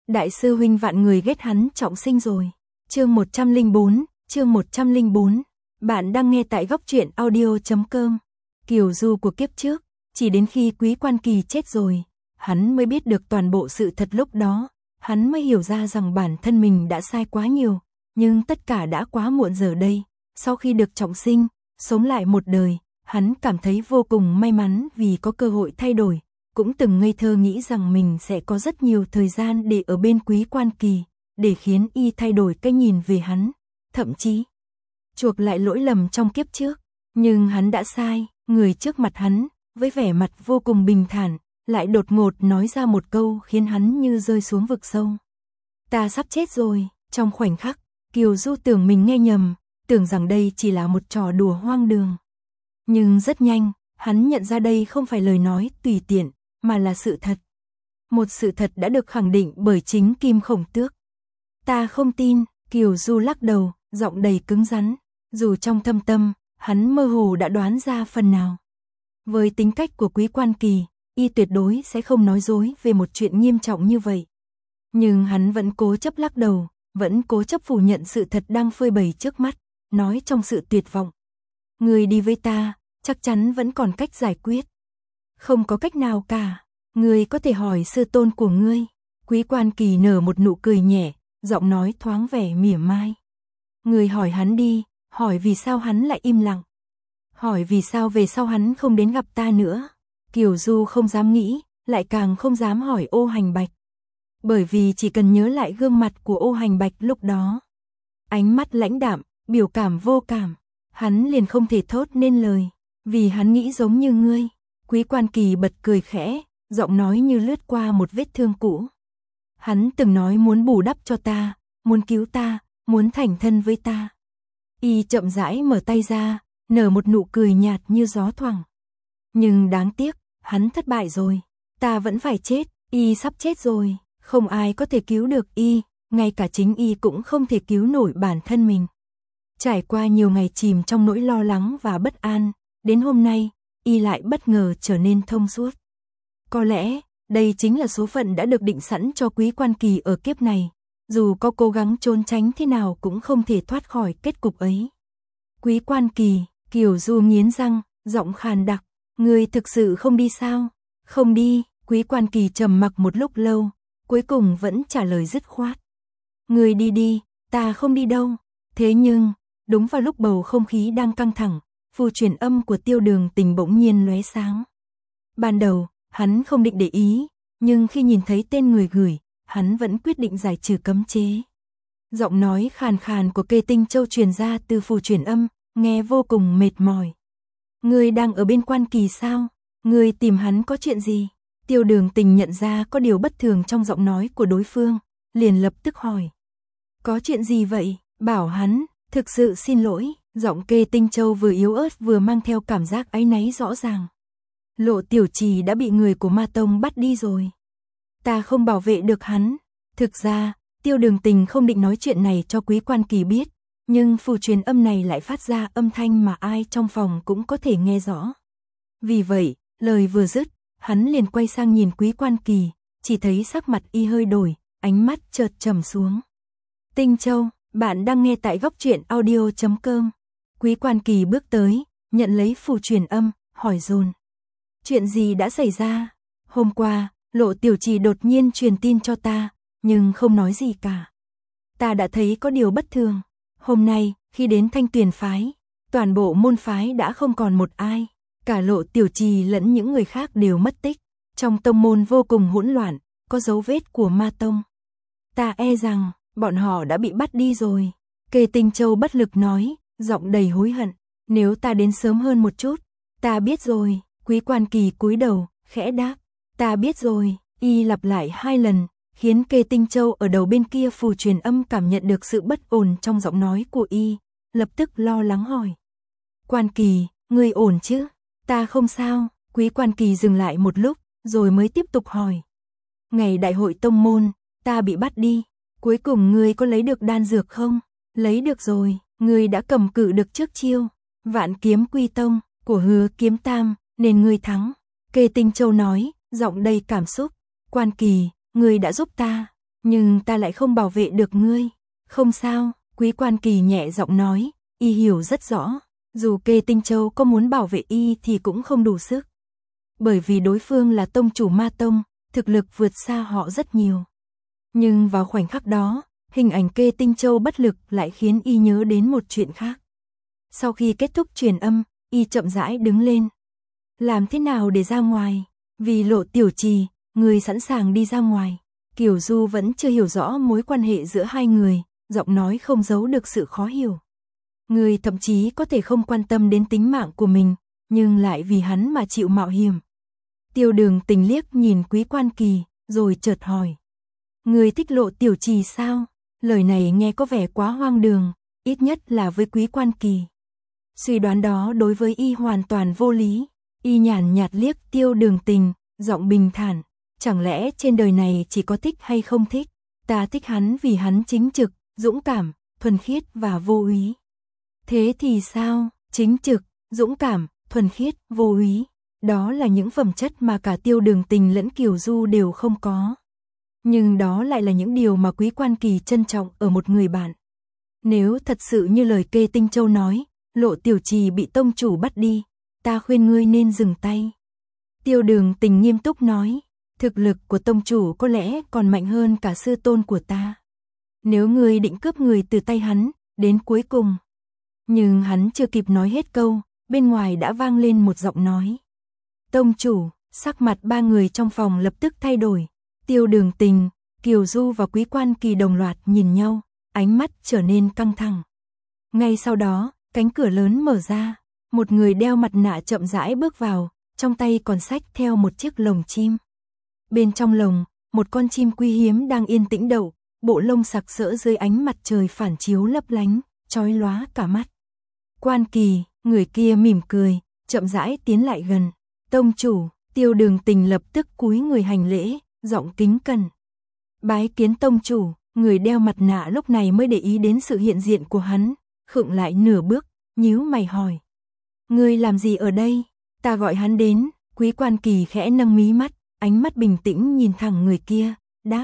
Đại sư huynh vạn người ghét hắn trọng sinh rồi. Chương 104. Bạn đang nghe tại góc truyện audio.com. Kiều Du của kiếp trước, chỉ đến khi Quý Quan Kỳ chết rồi, hắn mới biết được toàn bộ sự thật. Lúc đó, hắn mới hiểu ra rằng bản thân mình đã sai quá nhiều, nhưng tất cả đã quá muộn. Giờ đây, sau khi được trọng sinh, sống lại một đời, hắn cảm thấy vô cùng may mắn vì có cơ hội thay đổi. Cũng từng ngây thơ nghĩ rằng mình sẽ có rất nhiều thời gian để ở bên Quý Quan Kỳ, để khiến y thay đổi cái nhìn về hắn, thậm chí chuộc lại lỗi lầm trong kiếp trước. Nhưng hắn đã sai, người trước mặt hắn, với vẻ mặt vô cùng bình thản, lại đột ngột nói ra một câu khiến hắn như rơi xuống vực sâu. Ta sắp chết rồi. Trong khoảnh khắc, Kiều Du tưởng mình nghe nhầm, tưởng rằng đây chỉ là một trò đùa hoang đường. Nhưng rất nhanh, hắn nhận ra đây không phải lời nói tùy tiện, mà là sự thật. Một sự thật đã được khẳng định bởi chính Kim Khổng Tước. Ta không tin. Kiều Du lắc đầu, giọng đầy cứng rắn. Dù trong thâm tâm, hắn mơ hồ đã đoán ra phần nào. Với tính cách của Quý Quan Kỳ, y tuyệt đối sẽ không nói dối về một chuyện nghiêm trọng như vậy. Nhưng hắn vẫn cố chấp lắc đầu, vẫn cố chấp phủ nhận sự thật đang phơi bày trước mắt, nói trong sự tuyệt vọng. Người đi với ta, chắc chắn vẫn còn cách giải quyết. Không có cách nào cả, ngươi có thể hỏi sư tôn của ngươi. Quý Quan Kỳ nở một nụ cười nhẹ, giọng nói thoáng vẻ mỉa mai. Ngươi hỏi hắn đi, hỏi vì sao hắn lại im lặng. Hỏi vì sao về sau hắn không đến gặp ta nữa. Kiều Du không dám nghĩ, lại càng không dám hỏi Ô Hành Bạch. Bởi vì chỉ cần nhớ lại gương mặt của Ô Hành Bạch lúc đó, ánh mắt lãnh đạm, biểu cảm vô cảm, hắn liền không thể thốt nên lời, vì hắn nghĩ giống như ngươi. Quý Quan Kỳ bật cười khẽ, giọng nói như lướt qua một vết thương cũ. Hắn từng nói muốn bù đắp cho ta, muốn cứu ta, muốn thành thân với ta. Y chậm rãi mở tay ra, nở một nụ cười nhạt như gió thoảng. Nhưng đáng tiếc, hắn thất bại rồi. Ta vẫn phải chết, y sắp chết rồi, không ai có thể cứu được y, ngay cả chính y cũng không thể cứu nổi bản thân mình. Trải qua nhiều ngày chìm trong nỗi lo lắng và bất an, đến hôm nay, y lại bất ngờ trở nên thông suốt. Có lẽ, đây chính là số phận đã được định sẵn cho Quý Quan Kỳ ở kiếp này, dù có cố gắng trốn tránh thế nào cũng không thể thoát khỏi kết cục ấy. Quý Quan Kỳ, Kiều Du nghiến răng, giọng khàn đặc, ngươi thực sự không đi sao? Không đi. Quý Quan Kỳ trầm mặc một lúc lâu, cuối cùng vẫn trả lời dứt khoát. Ngươi đi đi, ta không đi đâu. Thế nhưng, đúng vào lúc bầu không khí đang căng thẳng, phù truyền âm của Tiêu Đường Tình bỗng nhiên lóe sáng. Ban đầu, hắn không định để ý, nhưng khi nhìn thấy tên người gửi, hắn vẫn quyết định giải trừ cấm chế. Giọng nói khàn khàn của Kê Tinh Châu truyền ra từ phù truyền âm, nghe vô cùng mệt mỏi. Ngươi đang ở bên Quan Kỳ sao? Ngươi tìm hắn có chuyện gì? Tiêu Đường Tình nhận ra có điều bất thường trong giọng nói của đối phương, liền lập tức hỏi. Có chuyện gì vậy? Bảo hắn, thực sự xin lỗi. Giọng Kê Tinh Châu vừa yếu ớt vừa mang theo cảm giác áy náy rõ ràng. Lộ Tiểu Trì đã bị người của Ma Tông bắt đi rồi. Ta không bảo vệ được hắn. Thực ra, Tiêu Đường Tình không định nói chuyện này cho Quý Quan Kỳ biết, nhưng phù truyền âm này lại phát ra âm thanh mà ai trong phòng cũng có thể nghe rõ. Vì vậy, lời vừa dứt, hắn liền quay sang nhìn Quý Quan Kỳ, chỉ thấy sắc mặt y hơi đổi, ánh mắt chợt trầm xuống. Tinh Châu, bạn đang nghe tại góc truyện audio.com. Quý Quan Kỳ bước tới, nhận lấy phù truyền âm, hỏi dồn. Chuyện gì đã xảy ra? Hôm qua, Lộ Tiểu Trì đột nhiên truyền tin cho ta, nhưng không nói gì cả. Ta đã thấy có điều bất thường. Hôm nay, khi đến Thanh Tuyền phái, toàn bộ môn phái đã không còn một ai. Cả Lộ Tiểu Trì lẫn những người khác đều mất tích. Trong tông môn vô cùng hỗn loạn, có dấu vết của Ma Tông. Ta e rằng, bọn họ đã bị bắt đi rồi. Kê Tinh Châu bất lực nói, giọng đầy hối hận. Nếu ta đến sớm hơn một chút. Ta biết rồi. Quý Quan Kỳ cúi đầu, khẽ đáp. Ta biết rồi. Y lặp lại 2 lần, khiến Kê Tinh Châu ở đầu bên kia phù truyền âm cảm nhận được sự bất ổn trong giọng nói của y, lập tức lo lắng hỏi. Quan Kỳ, ngươi ổn chứ? Ta không sao. Quý Quan Kỳ dừng lại một lúc, rồi mới tiếp tục hỏi. Ngày đại hội tông môn, ta bị bắt đi. Cuối cùng ngươi có lấy được đan dược không? Lấy được rồi. Ngươi đã cầm cự được trước chiêu Vạn Kiếm Quy Tông của Hứa Kiếm Tam, nên ngươi thắng. Kê Tinh Châu nói, giọng đầy cảm xúc. Quan Kỳ, ngươi đã giúp ta. nhưng ta lại không bảo vệ được ngươi. Không sao, Quý Quan Kỳ nhẹ giọng nói, y hiểu rất rõ, dù Kê Tinh Châu có muốn bảo vệ y thì cũng không đủ sức. Bởi vì đối phương là tông chủ Ma Tông, thực lực vượt xa họ rất nhiều. Nhưng vào khoảnh khắc đó, hình ảnh Kê Tinh Châu bất lực lại khiến y nhớ đến một chuyện khác. Sau khi kết thúc truyền âm, y chậm rãi đứng lên. Làm thế nào để ra ngoài? Vì Lộ Tiểu Trì, người sẵn sàng đi ra ngoài. Kiều Du vẫn chưa hiểu rõ mối quan hệ giữa hai người, giọng nói không giấu được sự khó hiểu. Người thậm chí có thể không quan tâm đến tính mạng của mình, nhưng lại vì hắn mà chịu mạo hiểm. Tiêu Đường Tình liếc nhìn Quý Quan Kỳ, rồi chợt hỏi. Người thích Lộ Tiểu Trì sao? Lời này nghe có vẻ quá hoang đường, ít nhất là với Quý Quan Kỳ. Suy đoán đó đối với y hoàn toàn vô lý. Y nhàn nhạt liếc Tiêu Đường Tình, giọng bình thản. Chẳng lẽ trên đời này chỉ có thích hay không thích? Ta thích hắn vì hắn chính trực, dũng cảm, thuần khiết và vô úy. Thế thì sao? Chính trực, dũng cảm, thuần khiết, vô úy. Đó là những phẩm chất mà cả Tiêu Đường Tình lẫn Kiều Du đều không có. Nhưng đó lại là những điều mà Quý Quan Kỳ trân trọng ở một người bạn. Nếu thật sự như lời Kê Tinh Châu nói, Lộ Tiểu Trì bị tông chủ bắt đi, ta khuyên ngươi nên dừng tay. Tiêu Đường Tình nghiêm túc nói, thực lực của tông chủ có lẽ còn mạnh hơn cả sư tôn của ta. Nếu ngươi định cướp người từ tay hắn, đến cuối cùng. Nhưng hắn chưa kịp nói hết câu, bên ngoài đã vang lên một giọng nói. Tông chủ, sắc mặt ba người trong phòng lập tức thay đổi. Tiêu Đường Tình, Kiều Du và Quý Quan Kỳ đồng loạt nhìn nhau, ánh mắt trở nên căng thẳng. Ngay sau đó, cánh cửa lớn mở ra, một người đeo mặt nạ chậm rãi bước vào, trong tay còn xách theo một chiếc lồng chim. Bên trong lồng, một con chim quý hiếm đang yên tĩnh đậu, bộ lông sặc sỡ dưới ánh mặt trời phản chiếu lấp lánh, chói lóa cả mắt. Quan Kỳ, người kia mỉm cười, chậm rãi tiến lại gần. Tông chủ, Tiêu Đường Tình lập tức cúi người hành lễ, giọng kính cẩn. Bái kiến tông chủ, người đeo mặt nạ lúc này mới để ý đến sự hiện diện của hắn, khựng lại nửa bước, nhíu mày hỏi. Ngươi làm gì ở đây? Ta gọi hắn đến. Quý Quan Kỳ khẽ nâng mí mắt, ánh mắt bình tĩnh nhìn thẳng người kia, đáp.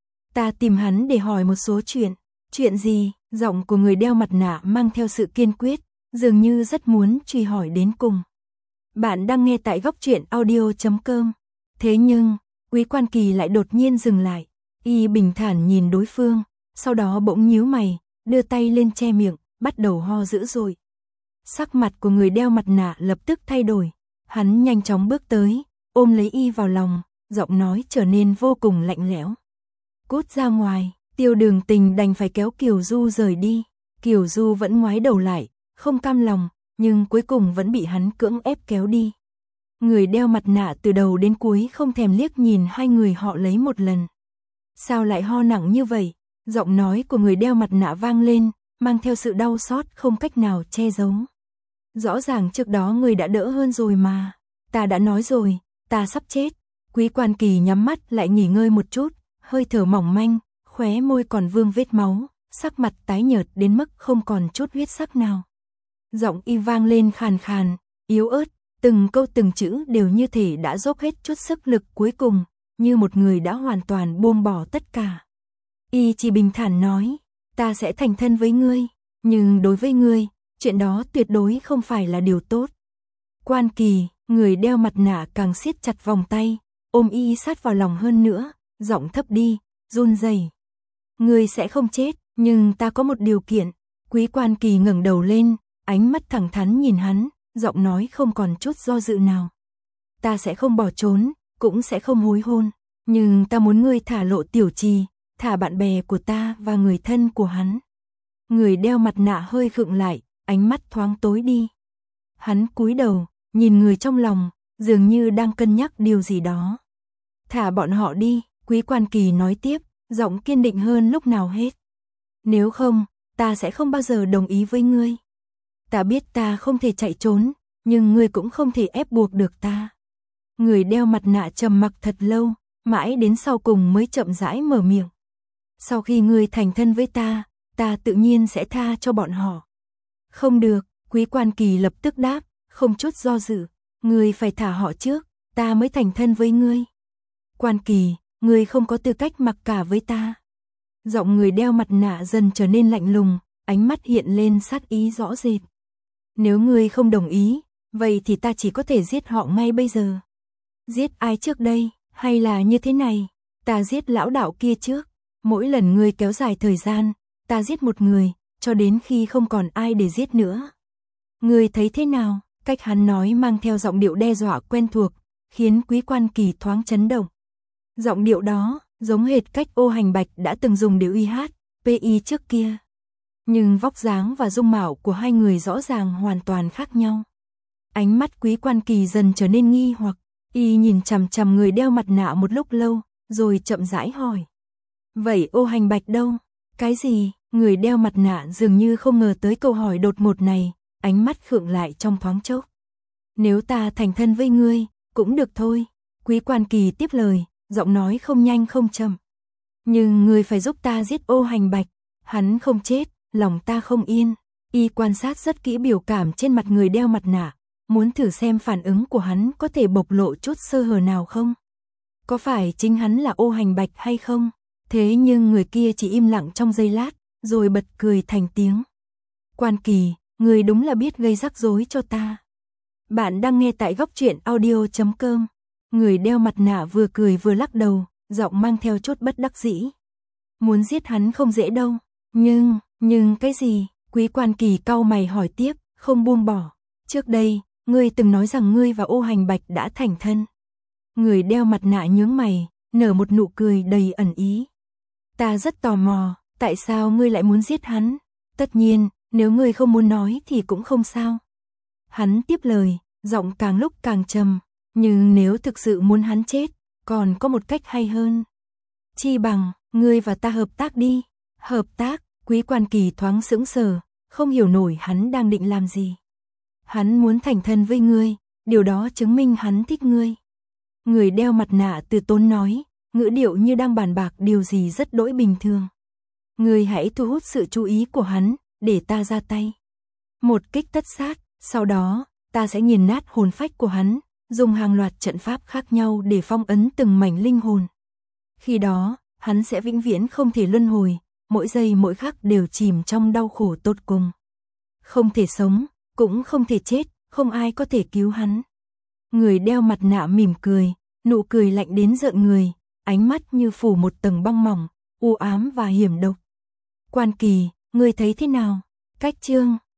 Ta tìm hắn để hỏi một số chuyện. Chuyện gì? Giọng của người đeo mặt nạ mang theo sự kiên quyết, dường như rất muốn truy hỏi đến cùng. Bạn đang nghe tại Góc Truyện Audio.com. Thế nhưng, Quý Quan Kỳ lại đột nhiên dừng lại. Y bình thản nhìn đối phương, sau đó bỗng nhíu mày, đưa tay lên che miệng, bắt đầu ho dữ dội. Sắc mặt của người đeo mặt nạ lập tức thay đổi. Hắn nhanh chóng bước tới, ôm lấy y vào lòng, giọng nói trở nên vô cùng lạnh lẽo. Cút ra ngoài. Tiêu Đường Tình đành phải kéo Kiều Du rời đi. Kiều Du vẫn ngoái đầu lại, không cam lòng, nhưng cuối cùng vẫn bị hắn cưỡng ép kéo đi. Người đeo mặt nạ từ đầu đến cuối không thèm liếc nhìn hai người họ lấy một lần. Sao lại ho nặng như vậy? Giọng nói của người đeo mặt nạ vang lên, mang theo sự đau xót không cách nào che giấu. Rõ ràng trước đó người đã đỡ hơn rồi mà. Ta đã nói rồi, ta sắp chết. Quý Quan Kỳ nhắm mắt lại nghỉ ngơi một chút, hơi thở mỏng manh, khóe môi còn vương vết máu, sắc mặt tái nhợt đến mức không còn chút huyết sắc nào. Giọng y vang lên khàn khàn, yếu ớt, từng câu từng chữ đều như thể đã dốc hết chút sức lực cuối cùng, như một người đã hoàn toàn buông bỏ tất cả. Y chỉ bình thản nói, ta sẽ thành thân với ngươi, nhưng đối với ngươi, chuyện đó tuyệt đối không phải là điều tốt. Quan Kỳ, người đeo mặt nạ càng siết chặt vòng tay, ôm y sát vào lòng hơn nữa, giọng thấp đi, run rẩy. Ngươi sẽ không chết, nhưng ta có một điều kiện. Quý Quan Kỳ ngẩng đầu lên, ánh mắt thẳng thắn nhìn hắn, giọng nói không còn chút do dự nào. Ta sẽ không bỏ trốn, cũng sẽ không hối hôn, nhưng ta muốn ngươi thả Lộ Tiểu Trì, thả bạn bè của ta và người thân của hắn. Người đeo mặt nạ hơi khựng lại, ánh mắt thoáng tối đi. Hắn cúi đầu, nhìn người trong lòng, dường như đang cân nhắc điều gì đó. Thả bọn họ đi, Quý Quan Kỳ nói tiếp, giọng kiên định hơn lúc nào hết. Nếu không, ta sẽ không bao giờ đồng ý với ngươi. Ta biết ta không thể chạy trốn, nhưng ngươi cũng không thể ép buộc được ta. Người đeo mặt nạ trầm mặc thật lâu, mãi đến sau cùng mới chậm rãi mở miệng. Sau khi ngươi thành thân với ta, ta tự nhiên sẽ tha cho bọn họ. Không được, Quý Quan Kỳ lập tức đáp, không chút do dự. Ngươi phải thả họ trước, ta mới thành thân với ngươi. Quan Kỳ, ngươi không có tư cách mặc cả với ta. Giọng người đeo mặt nạ dần trở nên lạnh lùng, ánh mắt hiện lên sát ý rõ rệt. Nếu ngươi không đồng ý, vậy thì ta chỉ có thể giết họ ngay bây giờ. Giết ai trước đây, hay là như thế này, ta giết lão đạo kia trước. Mỗi lần ngươi kéo dài thời gian, ta giết một người, cho đến khi không còn ai để giết nữa. Ngươi thấy thế nào? Cách hắn nói mang theo giọng điệu đe dọa quen thuộc, khiến Quý Quan Kỳ thoáng chấn động. Giọng điệu đó, giống hệt cách Ô Hành Bạch đã từng dùng để uy hát, PI trước kia. Nhưng vóc dáng và dung mạo của hai người rõ ràng hoàn toàn khác nhau. Ánh mắt Quý Quan Kỳ dần trở nên nghi hoặc, y nhìn chằm chằm người đeo mặt nạ một lúc lâu, rồi chậm rãi hỏi. Vậy Ô Hành Bạch đâu? Cái gì? Người đeo mặt nạ dường như không ngờ tới câu hỏi đột ngột này, ánh mắt khựng lại trong thoáng chốc. Nếu ta thành thân với ngươi, cũng được thôi. Quý Quan Kỳ tiếp lời, giọng nói không nhanh không chậm. Nhưng ngươi phải giúp ta giết Ô Hành Bạch, hắn không chết, lòng ta không yên. Y quan sát rất kỹ biểu cảm trên mặt người đeo mặt nạ, muốn thử xem phản ứng của hắn có thể bộc lộ chút sơ hở nào không. Có phải chính hắn là Ô Hành Bạch hay không? Thế nhưng người kia chỉ im lặng trong giây lát, rồi bật cười thành tiếng. Quan Kỳ, ngươi đúng là biết gây rắc rối cho ta. Bạn đang nghe tại Góc Truyện Audio.com. Người đeo mặt nạ vừa cười vừa lắc đầu, giọng mang theo chút bất đắc dĩ. Muốn giết hắn không dễ đâu, nhưng cái gì? Quý Quan Kỳ cau mày hỏi tiếp, không buông bỏ. Trước đây, ngươi từng nói rằng ngươi và Ô Hành Bạch đã thành thân. Người đeo mặt nạ nhướng mày, nở một nụ cười đầy ẩn ý. Ta rất tò mò, tại sao ngươi lại muốn giết hắn? Tất nhiên, nếu ngươi không muốn nói thì cũng không sao. Hắn tiếp lời, giọng càng lúc càng trầm, nhưng nếu thực sự muốn hắn chết, còn có một cách hay hơn. Chi bằng, ngươi và ta hợp tác đi. Hợp tác? Quý Quan Kỳ thoáng sững sờ, không hiểu nổi hắn đang định làm gì. Hắn muốn thành thân với ngươi, điều đó chứng minh hắn thích ngươi. Người đeo mặt nạ từ tốn nói, ngữ điệu như đang bàn bạc điều gì rất đỗi bình thường. Ngươi hãy thu hút sự chú ý của hắn, để ta ra tay. Một kích tất sát, sau đó, ta sẽ nghiền nát hồn phách của hắn, dùng hàng loạt trận pháp khác nhau để phong ấn từng mảnh linh hồn. Khi đó, hắn sẽ vĩnh viễn không thể luân hồi, mỗi giây mỗi khắc đều chìm trong đau khổ tột cùng. Không thể sống, cũng không thể chết, không ai có thể cứu hắn. Người đeo mặt nạ mỉm cười, nụ cười lạnh đến rợn người, ánh mắt như phủ một tầng băng mỏng, u ám và hiểm độc. Quan Kỳ, ngươi thấy thế nào? Cách chương